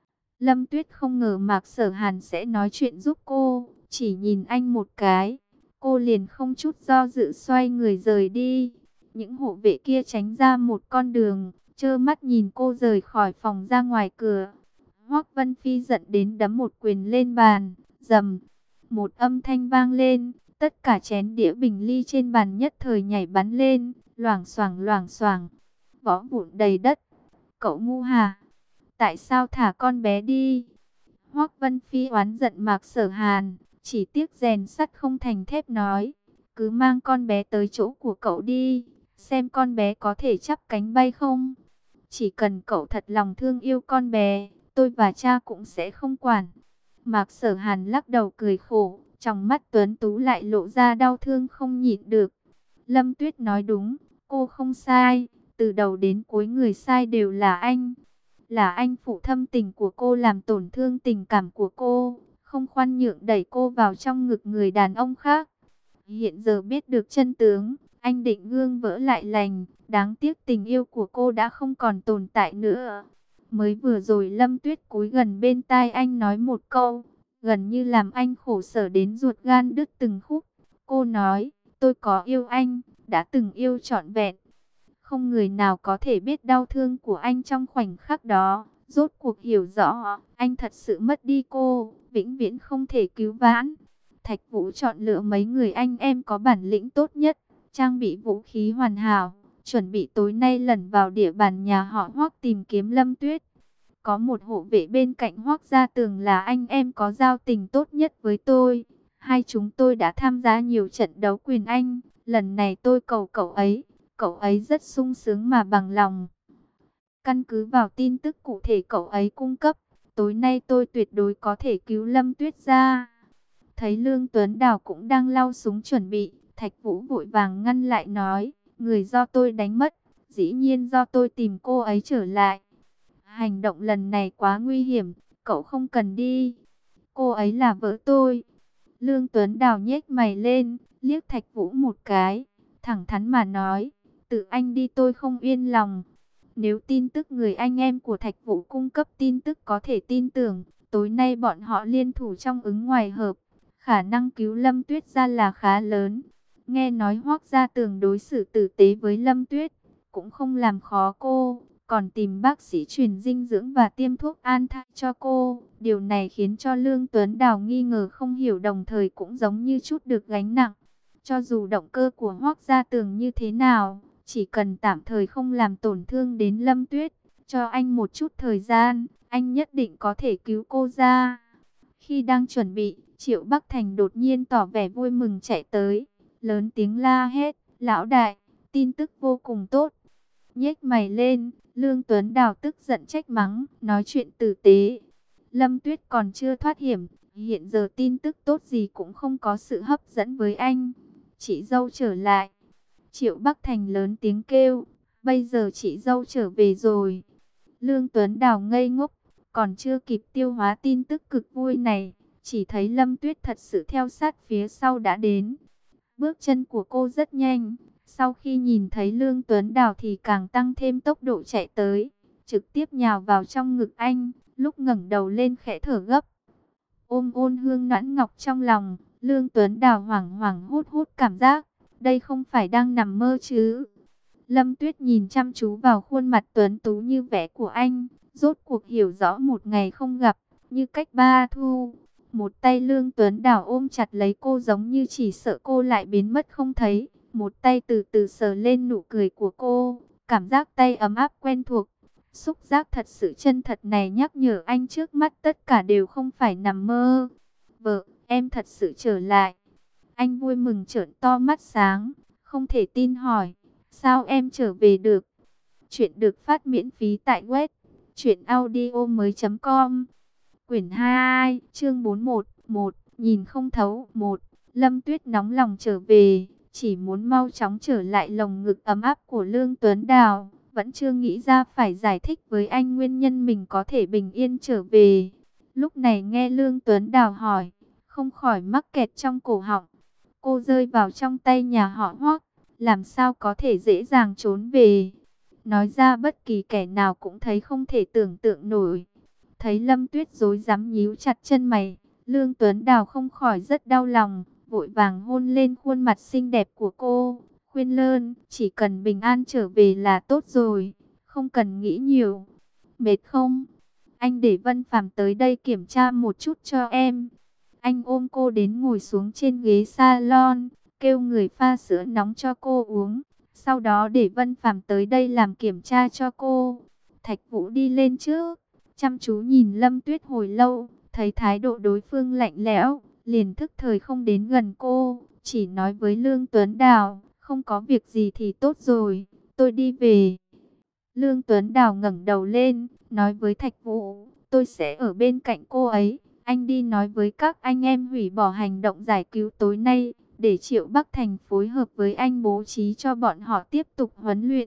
Lâm Tuyết không ngờ Mạc Sở Hàn sẽ nói chuyện giúp cô, chỉ nhìn anh một cái, cô liền không chút do dự xoay người rời đi. Những hộ vệ kia tránh ra một con đường, trơ mắt nhìn cô rời khỏi phòng ra ngoài cửa. Hoác Vân Phi giận đến đấm một quyền lên bàn, rầm, một âm thanh vang lên, tất cả chén đĩa bình ly trên bàn nhất thời nhảy bắn lên, loảng xoảng loảng xoảng, võ vụn đầy đất. Cậu ngu hả? Tại sao thả con bé đi? Hoác Vân Phi oán giận Mạc Sở Hàn, chỉ tiếc rèn sắt không thành thép nói, cứ mang con bé tới chỗ của cậu đi, xem con bé có thể chắp cánh bay không. Chỉ cần cậu thật lòng thương yêu con bé, tôi và cha cũng sẽ không quản. Mạc Sở Hàn lắc đầu cười khổ, trong mắt tuấn tú lại lộ ra đau thương không nhịn được. Lâm Tuyết nói đúng, cô không sai, từ đầu đến cuối người sai đều là anh. Là anh phụ thâm tình của cô làm tổn thương tình cảm của cô, không khoan nhượng đẩy cô vào trong ngực người đàn ông khác. Hiện giờ biết được chân tướng, anh định gương vỡ lại lành, đáng tiếc tình yêu của cô đã không còn tồn tại nữa. Mới vừa rồi Lâm Tuyết cúi gần bên tai anh nói một câu, gần như làm anh khổ sở đến ruột gan đứt từng khúc. Cô nói, tôi có yêu anh, đã từng yêu trọn vẹn. Không người nào có thể biết đau thương của anh trong khoảnh khắc đó. Rốt cuộc hiểu rõ, anh thật sự mất đi cô, vĩnh viễn không thể cứu vãn. Thạch Vũ chọn lựa mấy người anh em có bản lĩnh tốt nhất, trang bị vũ khí hoàn hảo, chuẩn bị tối nay lẩn vào địa bàn nhà họ Hoác tìm kiếm Lâm Tuyết. Có một hộ vệ bên cạnh Hoác Gia Tường là anh em có giao tình tốt nhất với tôi. Hai chúng tôi đã tham gia nhiều trận đấu quyền Anh, lần này tôi cầu cậu ấy. Cậu ấy rất sung sướng mà bằng lòng. Căn cứ vào tin tức cụ thể cậu ấy cung cấp, tối nay tôi tuyệt đối có thể cứu Lâm Tuyết ra. Thấy Lương Tuấn Đào cũng đang lau súng chuẩn bị, Thạch Vũ vội vàng ngăn lại nói, người do tôi đánh mất, dĩ nhiên do tôi tìm cô ấy trở lại. Hành động lần này quá nguy hiểm, cậu không cần đi. Cô ấy là vợ tôi. Lương Tuấn Đào nhếch mày lên, liếc Thạch Vũ một cái, thẳng thắn mà nói, tự anh đi tôi không yên lòng. Nếu tin tức người anh em của Thạch Vũ cung cấp tin tức có thể tin tưởng, tối nay bọn họ liên thủ trong ứng ngoài hợp, khả năng cứu Lâm Tuyết ra là khá lớn. Nghe nói Hoắc Gia Tường đối xử tử tế với Lâm Tuyết, cũng không làm khó cô, còn tìm bác sĩ truyền dinh dưỡng và tiêm thuốc an thai cho cô. Điều này khiến cho Lương Tuấn Đào nghi ngờ không hiểu, đồng thời cũng giống như chút được gánh nặng. Cho dù động cơ của Hoắc Gia Tường như thế nào, chỉ cần tạm thời không làm tổn thương đến Lâm Tuyết, cho anh một chút thời gian, anh nhất định có thể cứu cô ra. Khi đang chuẩn bị, Triệu Bắc Thành đột nhiên tỏ vẻ vui mừng chạy tới, lớn tiếng la hét, lão đại, tin tức vô cùng tốt. Nhếch mày lên, Lương Tuấn Đào tức giận trách mắng, nói chuyện tử tế. Lâm Tuyết còn chưa thoát hiểm, hiện giờ tin tức tốt gì cũng không có sự hấp dẫn với anh. Chị dâu trở lại. Triệu Bắc Thành lớn tiếng kêu, bây giờ chị dâu trở về rồi. Lương Tuấn Đào ngây ngốc, còn chưa kịp tiêu hóa tin tức cực vui này, chỉ thấy Lâm Tuyết thật sự theo sát phía sau đã đến. Bước chân của cô rất nhanh, sau khi nhìn thấy Lương Tuấn Đào thì càng tăng thêm tốc độ chạy tới, trực tiếp nhào vào trong ngực anh, lúc ngẩng đầu lên khẽ thở gấp. Ôm ôn hương noãn ngọc trong lòng, Lương Tuấn Đào hoảng hoảng hốt hốt cảm giác, đây không phải đang nằm mơ chứ. Lâm Tuyết nhìn chăm chú vào khuôn mặt tuấn tú như vẽ của anh, rốt cuộc hiểu rõ một ngày không gặp, như cách ba thu. Một tay Lương Tuấn Đào ôm chặt lấy cô giống như chỉ sợ cô lại biến mất không thấy. Một tay từ từ sờ lên nụ cười của cô, cảm giác tay ấm áp quen thuộc. Xúc giác thật sự chân thật này nhắc nhở anh trước mắt tất cả đều không phải nằm mơ. Vợ, em thật sự trở lại. Anh vui mừng trợn to mắt sáng, không thể tin hỏi, sao em trở về được? Chuyện được phát miễn phí tại web truyện audio mới chấm com. Quyển hai, chương bốn mươi mốt, một, nhìn không thấu, một. Lâm Tuyết nóng lòng trở về, chỉ muốn mau chóng trở lại lồng ngực ấm áp của Lương Tuấn Đào, vẫn chưa nghĩ ra phải giải thích với anh nguyên nhân mình có thể bình yên trở về. Lúc này nghe Lương Tuấn Đào hỏi, không khỏi mắc kẹt trong cổ họng. Cô rơi vào trong tay nhà họ Hoắc, làm sao có thể dễ dàng trốn về. Nói ra bất kỳ kẻ nào cũng thấy không thể tưởng tượng nổi. Thấy Lâm Tuyết rối rắm nhíu chặt chân mày, Lương Tuấn Đào không khỏi rất đau lòng, vội vàng hôn lên khuôn mặt xinh đẹp của cô, khuyên lơn, chỉ cần bình an trở về là tốt rồi, không cần nghĩ nhiều. Mệt không? Anh để Vân Phàm tới đây kiểm tra một chút cho em. Anh ôm cô đến ngồi xuống trên ghế salon, kêu người pha sữa nóng cho cô uống, sau đó để Vân Phàm tới đây làm kiểm tra cho cô. Thạch Vũ đi lên trước, chăm chú nhìn Lâm Tuyết hồi lâu, thấy thái độ đối phương lạnh lẽo, liền thức thời không đến gần cô, chỉ nói với Lương Tuấn Đào, không có việc gì thì tốt rồi, tôi đi về. Lương Tuấn Đào ngẩng đầu lên, nói với Thạch Vũ, tôi sẽ ở bên cạnh cô ấy, anh đi nói với các anh em hủy bỏ hành động giải cứu tối nay, để Triệu Bắc Thành phối hợp với anh bố trí cho bọn họ tiếp tục huấn luyện.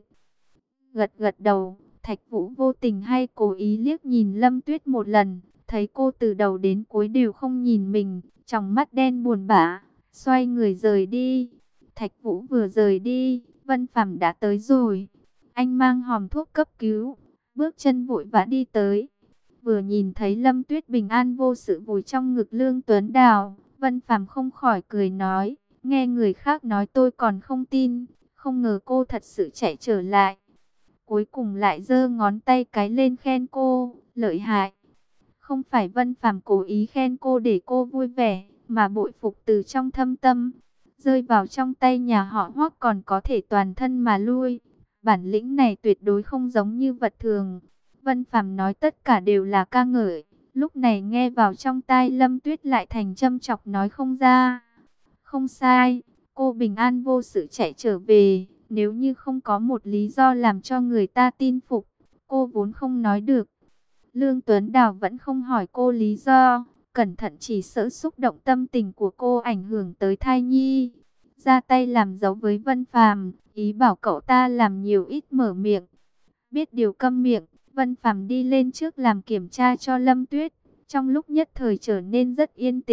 Gật gật đầu, Thạch Vũ vô tình hay cố ý liếc nhìn Lâm Tuyết một lần, thấy cô từ đầu đến cuối đều không nhìn mình, trong mắt đen buồn bã, xoay người rời đi. Thạch Vũ vừa rời đi, Vân Phàm đã tới rồi. Anh mang hòm thuốc cấp cứu, bước chân vội vã đi tới. Vừa nhìn thấy Lâm Tuyết bình an vô sự vùi trong ngực Lương Tuấn Đào, Vân Phàm không khỏi cười nói, nghe người khác nói tôi còn không tin, không ngờ cô thật sự chạy trở lại. Cuối cùng lại giơ ngón tay cái lên khen cô, lợi hại. Không phải Vân Phàm cố ý khen cô để cô vui vẻ, mà bội phục từ trong thâm tâm. Rơi vào trong tay nhà họ Hoắc còn có thể toàn thân mà lui. Bản lĩnh này tuyệt đối không giống như vật thường. Vân Phàm nói tất cả đều là ca ngợi. Lúc này nghe vào trong tai Lâm Tuyết lại thành châm chọc nói không ra. Không sai, cô bình an vô sự chạy trở về. Nếu như không có một lý do làm cho người ta tin phục, cô vốn không nói được. Lương Tuấn Đào vẫn không hỏi cô lý do, cẩn thận chỉ sợ xúc động tâm tình của cô ảnh hưởng tới thai nhi. Ra tay làm dấu với Vân Phàm, ý bảo cậu ta làm nhiều ít mở miệng. Biết điều câm miệng, Vân Phàm đi lên trước làm kiểm tra cho Lâm Tuyết. Trong lúc nhất thời trở nên rất yên tĩnh,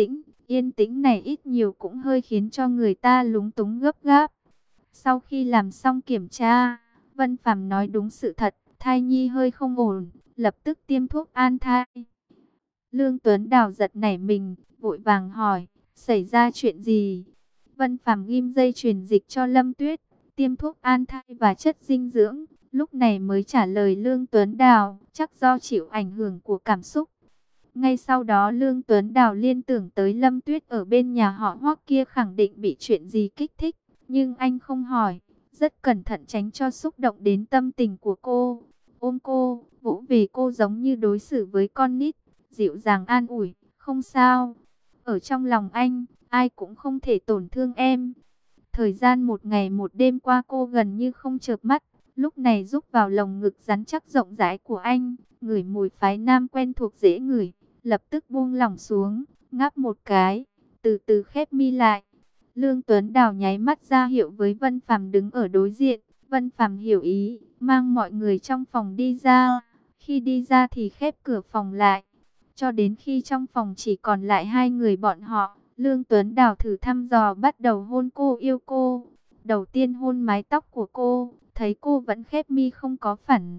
Yên tĩnh này ít nhiều cũng hơi khiến cho người ta lúng túng gấp gáp. Sau khi làm xong kiểm tra, Vân Phàm nói đúng sự thật, thai nhi hơi không ổn, lập tức tiêm thuốc an thai. Lương Tuấn Đào giật nảy mình, vội vàng hỏi, xảy ra chuyện gì? Vân Phàm ghim dây truyền dịch cho Lâm Tuyết, tiêm thuốc an thai và chất dinh dưỡng, lúc này mới trả lời Lương Tuấn Đào, chắc do chịu ảnh hưởng của cảm xúc. Ngay sau đó Lương Tuấn Đào liên tưởng tới Lâm Tuyết ở bên nhà họ Hoắc kia khẳng định bị chuyện gì kích thích, nhưng anh không hỏi, rất cẩn thận tránh cho xúc động đến tâm tình của cô. Ôm cô, vỗ về cô giống như đối xử với con nít, dịu dàng an ủi, không sao. Ở trong lòng anh, ai cũng không thể tổn thương em. Thời gian một ngày một đêm qua cô gần như không chợp mắt, lúc này rúc vào lồng ngực rắn chắc rộng rãi của anh, ngửi mùi phái nam quen thuộc dễ ngửi, lập tức buông lỏng xuống, ngáp một cái, từ từ khép mi lại. Lương Tuấn Đào nháy mắt ra hiệu với Vân Phàm đứng ở đối diện, Vân Phàm hiểu ý, mang mọi người trong phòng đi ra. Khi đi ra thì khép cửa phòng lại, cho đến khi trong phòng chỉ còn lại hai người bọn họ, Lương Tuấn Đào thử thăm dò bắt đầu hôn cô, yêu cô. Đầu tiên hôn mái tóc của cô, thấy cô vẫn khép mi không có phản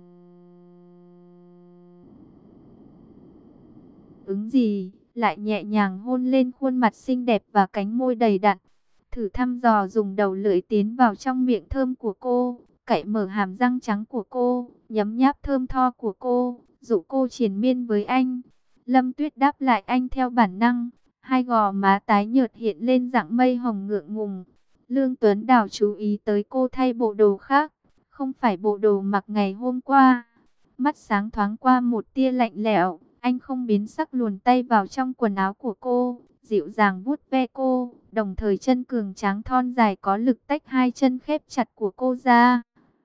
ứng gì, lại nhẹ nhàng hôn lên khuôn mặt xinh đẹp và cánh môi đầy đặn. Thử thăm dò dùng đầu lưỡi tiến vào trong miệng thơm của cô, cạy mở hàm răng trắng của cô, nhấm nháp thơm tho của cô, dụ cô triền miên với anh. Lâm Tuyết đáp lại anh theo bản năng, hai gò má tái nhợt hiện lên dạng mây hồng ngượng ngùng. Lương Tuấn Đào chú ý tới cô thay bộ đồ khác, không phải bộ đồ mặc ngày hôm qua. Mắt sáng thoáng qua một tia lạnh lẽo, anh không biến sắc luồn tay vào trong quần áo của cô, dịu dàng vuốt ve cô, đồng thời chân cường tráng thon dài có lực tách hai chân khép chặt của cô ra.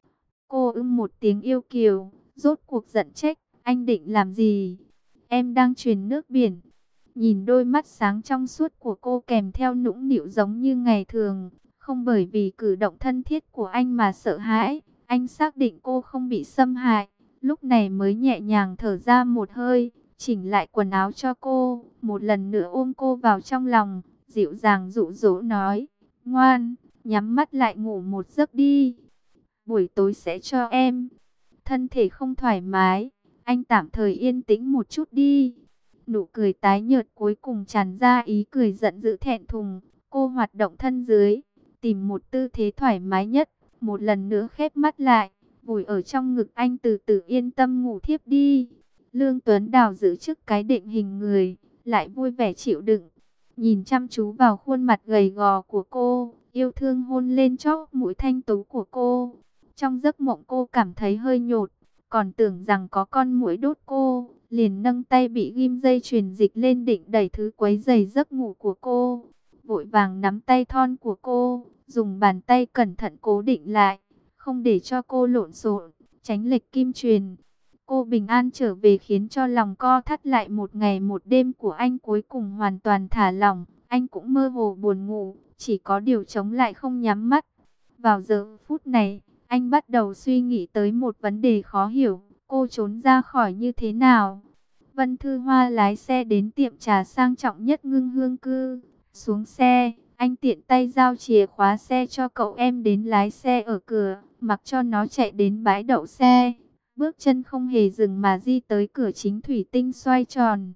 Cô ưm một tiếng yêu kiều, rốt cuộc giận trách, anh định làm gì? Em đang truyền nước biển. Nhìn đôi mắt sáng trong suốt của cô kèm theo nũng nịu giống như ngày thường, không bởi vì cử động thân thiết của anh mà sợ hãi, anh xác định cô không bị xâm hại, lúc này mới nhẹ nhàng thở ra một hơi, chỉnh lại quần áo cho cô, một lần nữa ôm cô vào trong lòng, dịu dàng dụ dỗ nói, ngoan, nhắm mắt lại ngủ một giấc đi, buổi tối sẽ cho em. Thân thể không thoải mái, anh tạm thời yên tĩnh một chút đi. Nụ cười tái nhợt cuối cùng tràn ra ý cười giận dữ thẹn thùng. Cô hoạt động thân dưới, tìm một tư thế thoải mái nhất, một lần nữa khép mắt lại, vùi ở trong ngực anh, từ từ yên tâm ngủ thiếp đi. Lương Tuấn Đào giữ chức cái định hình người, lại vui vẻ chịu đựng, nhìn chăm chú vào khuôn mặt gầy gò của cô, yêu thương hôn lên chóp mũi thanh tú của cô. Trong giấc mộng cô cảm thấy hơi nhột, còn tưởng rằng có con muỗi đốt cô, liền nâng tay bị ghim dây truyền dịch lên định đẩy thứ quấy rầy giấc ngủ của cô. Vội vàng nắm tay thon của cô, dùng bàn tay cẩn thận cố định lại, không để cho cô lộn xộn, tránh lệch kim truyền. Cô bình an trở về khiến cho lòng co thắt lại một ngày một đêm của anh cuối cùng hoàn toàn thả lỏng. Anh cũng mơ hồ buồn ngủ, chỉ có điều chống lại không nhắm mắt. Vào giờ phút này, anh bắt đầu suy nghĩ tới một vấn đề khó hiểu, cô trốn ra khỏi như thế nào? Vân Thư Hoa lái xe đến tiệm trà sang trọng nhất Ngưng Hương Cư. Xuống xe, anh tiện tay giao chìa khóa xe cho cậu em đến lái xe ở cửa, mặc cho nó chạy đến bãi đậu xe. Bước chân không hề dừng mà di tới cửa chính thủy tinh xoay tròn.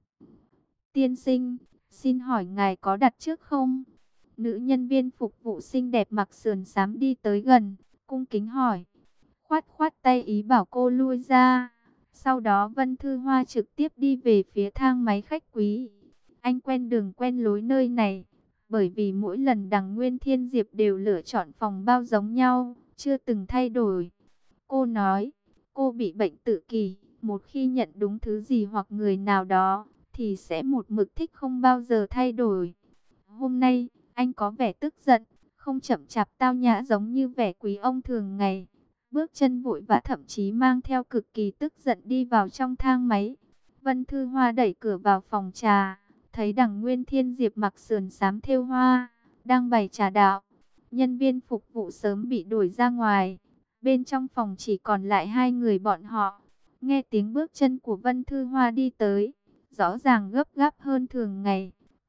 Tiên sinh, xin hỏi ngài có đặt trước không? Nữ nhân viên phục vụ xinh đẹp mặc sườn xám đi tới gần, cung kính hỏi. Khoát khoát tay ý bảo cô lui ra. Sau đó Vân Thư Hoa trực tiếp đi về phía thang máy khách quý. Anh quen đường quen lối nơi này, bởi vì mỗi lần Đằng Nguyên Thiên Diệp đều lựa chọn phòng bao giống nhau, chưa từng thay đổi. Cô nói, cô bị bệnh tự kỷ, một khi nhận đúng thứ gì hoặc người nào đó, thì sẽ một mực thích không bao giờ thay đổi. Hôm nay, anh có vẻ tức giận, không chậm chạp tao nhã giống như vẻ quý ông thường ngày. Bước chân vội vã thậm chí mang theo cực kỳ tức giận đi vào trong thang máy. Vân Thư Hoa đẩy cửa vào phòng trà, thấy Đằng Nguyên Thiên Diệp mặc sườn xám thêu hoa, đang bày trà đạo. Nhân viên phục vụ sớm bị đuổi ra ngoài. Bên trong phòng chỉ còn lại hai người bọn họ. Nghe tiếng bước chân của Vân Thư Hoa đi tới, rõ ràng gấp gáp hơn thường ngày.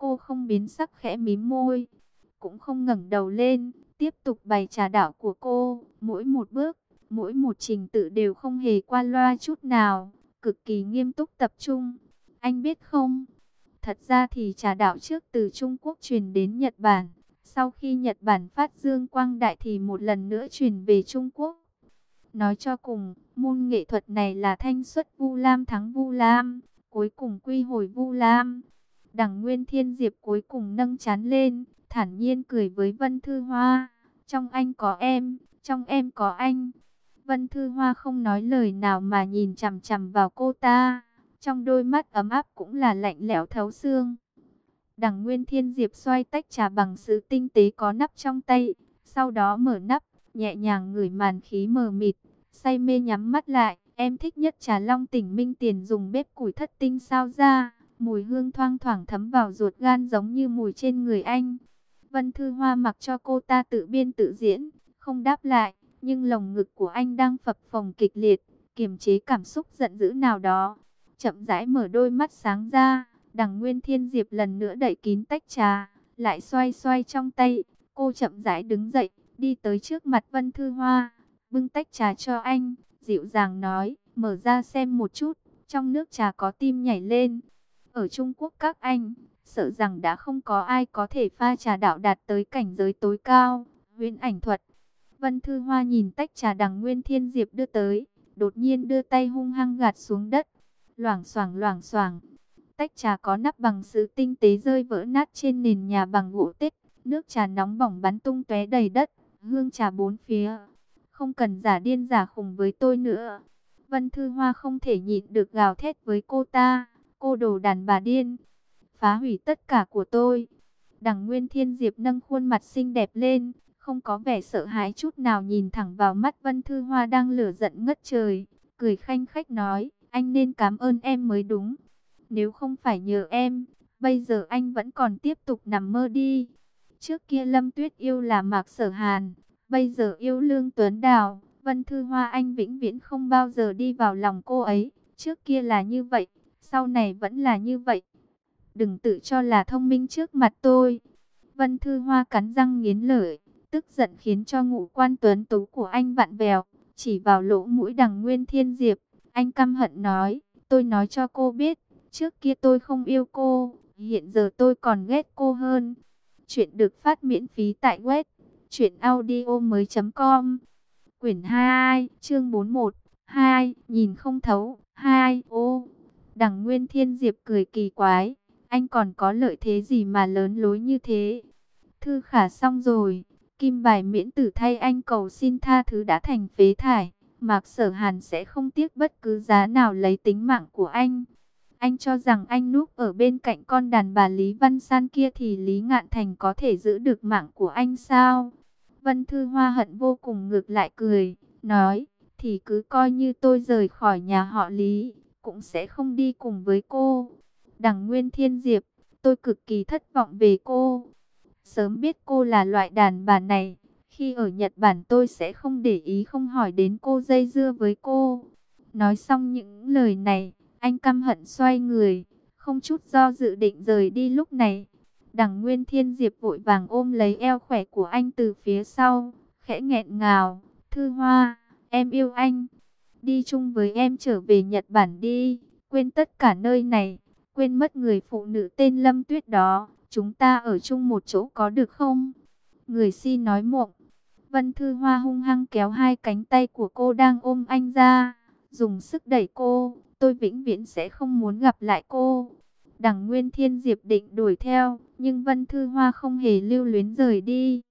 Cô không biến sắc, khẽ mím môi, cũng không ngẩng đầu lên, tiếp tục bày trà đạo của cô. Mỗi một bước, mỗi một trình tự đều không hề qua loa chút nào, cực kỳ nghiêm túc tập trung. Anh biết không, thật ra thì trà đạo trước từ Trung Quốc truyền đến Nhật Bản. Sau khi Nhật Bản phát dương quang đại thì một lần nữa truyền về Trung Quốc. Nói cho cùng, môn nghệ thuật này là thanh xuất Vu Lam thắng Vu Lam, cuối cùng quy hồi Vu Lam. Đằng Nguyên Thiên Diệp cuối cùng nâng trán lên, thản nhiên cười với Vân Thư Hoa. Trong anh có em, trong em có anh. Vân Thư Hoa không nói lời nào mà nhìn chằm chằm vào cô ta. Trong đôi mắt ấm áp cũng là lạnh lẽo thấu xương. Đằng Nguyên Thiên Diệp xoay tách trà bằng sứ tinh tế có nắp trong tay. Sau đó mở nắp, nhẹ nhàng ngửi màn khí mờ mịt, say mê nhắm mắt lại. Em thích nhất trà Long Tỉnh Minh Tiền dùng bếp củi thất tinh sao ra. Mùi hương thoang thoảng thấm vào ruột gan giống như mùi trên người anh. Vân Thư Hoa mặc cho cô ta tự biên tự diễn, không đáp lại. Nhưng lồng ngực của anh đang phập phồng kịch liệt, kiềm chế cảm xúc giận dữ nào đó. Chậm rãi mở đôi mắt sáng ra. Đằng Nguyên Thiên Diệp lần nữa đậy kín tách trà, lại xoay xoay trong tay. Cô chậm rãi đứng dậy, đi tới trước mặt Vân Thư Hoa, bưng tách trà cho anh, dịu dàng nói, mở ra xem một chút. Trong nước trà có tim nhảy lên. Ở Trung Quốc các anh, sợ rằng đã không có ai có thể pha trà đạo đạt tới cảnh giới tối cao, huyễn ảnh thuật. Vân Thư Hoa nhìn tách trà đằng Nguyên Thiên Diệp đưa tới, đột nhiên đưa tay hung hăng gạt xuống đất. Loảng xoảng loảng xoảng, tách trà có nắp bằng sứ tinh tế rơi vỡ nát trên nền nhà bằng gỗ tết. Nước trà nóng bỏng bắn tung tóe đầy đất, hương trà bốn phía. Không cần giả điên giả khùng với tôi nữa. Vân Thư Hoa không thể nhịn được gào thét với cô ta. Cô đồ đàn bà điên, phá hủy tất cả của tôi. Đằng Nguyên Thiên Diệp nâng khuôn mặt xinh đẹp lên, không có vẻ sợ hãi chút nào, nhìn thẳng vào mắt Vân Thư Hoa đang lửa giận ngất trời, cười khanh khách nói, anh nên cảm ơn em mới đúng. Nếu không phải nhờ em, bây giờ anh vẫn còn tiếp tục nằm mơ đi. Trước kia Lâm Tuyết yêu là Mạc Sở Hàn, bây giờ yêu Lương Tuấn Đào. Vân Thư Hoa anh vĩnh viễn không bao giờ đi vào lòng cô ấy. Trước kia là như vậy, sau này vẫn là như vậy. Đừng tự cho là thông minh trước mặt tôi. Vân Thư Hoa cắn răng nghiến lợi, tức giận khiến cho ngũ quan tuấn tú của anh vặn vẹo, chỉ vào lỗ mũi đằng Nguyên Thiên Diệp. Anh căm hận nói, tôi nói cho cô biết, trước kia tôi không yêu cô, hiện giờ tôi còn ghét cô hơn. Chuyện được phát miễn phí tại web truyện audio mới chấm com. Quyển hai, chương bốn mươi mốt, hai, nhìn không thấu, hai, ô. Đằng Nguyên Thiên Diệp cười kỳ quái, anh còn có lợi thế gì mà lớn lối như thế? Thư Khả xong rồi, kim bài miễn tử thay anh cầu xin tha thứ đã thành phế thải. Mạc Sở Hàn sẽ không tiếc bất cứ giá nào lấy tính mạng của anh. Anh cho rằng anh núp ở bên cạnh con đàn bà Lý Văn San kia thì Lý Ngạn Thành có thể giữ được mạng của anh sao? Vân Thư Hoa hận vô cùng, ngược lại cười, nói, thì cứ coi như tôi rời khỏi nhà họ Lý, cũng sẽ không đi cùng với cô. Đằng Nguyên Thiên Diệp, tôi cực kỳ thất vọng về cô. Sớm biết cô là loại đàn bà này, khi ở Nhật Bản tôi sẽ không để ý, không hỏi đến cô, dây dưa với cô. Nói xong những lời này, anh căm hận xoay người, không chút do dự định rời đi. Lúc này, đằng Nguyên Thiên Diệp vội vàng ôm lấy eo khỏe của anh từ phía sau, khẽ nghẹn ngào, Thư Hoa, em yêu anh. Đi chung với em trở về Nhật Bản đi, quên tất cả nơi này, quên mất người phụ nữ tên Lâm Tuyết đó. Chúng ta ở chung một chỗ có được không? Người si nói mộng. Vân Thư Hoa hung hăng kéo hai cánh tay của cô đang ôm anh ra, dùng sức đẩy cô. Tôi vĩnh viễn sẽ không muốn gặp lại cô. Đằng Nguyên Thiên Diệp định đuổi theo, nhưng Vân Thư Hoa không hề lưu luyến rời đi.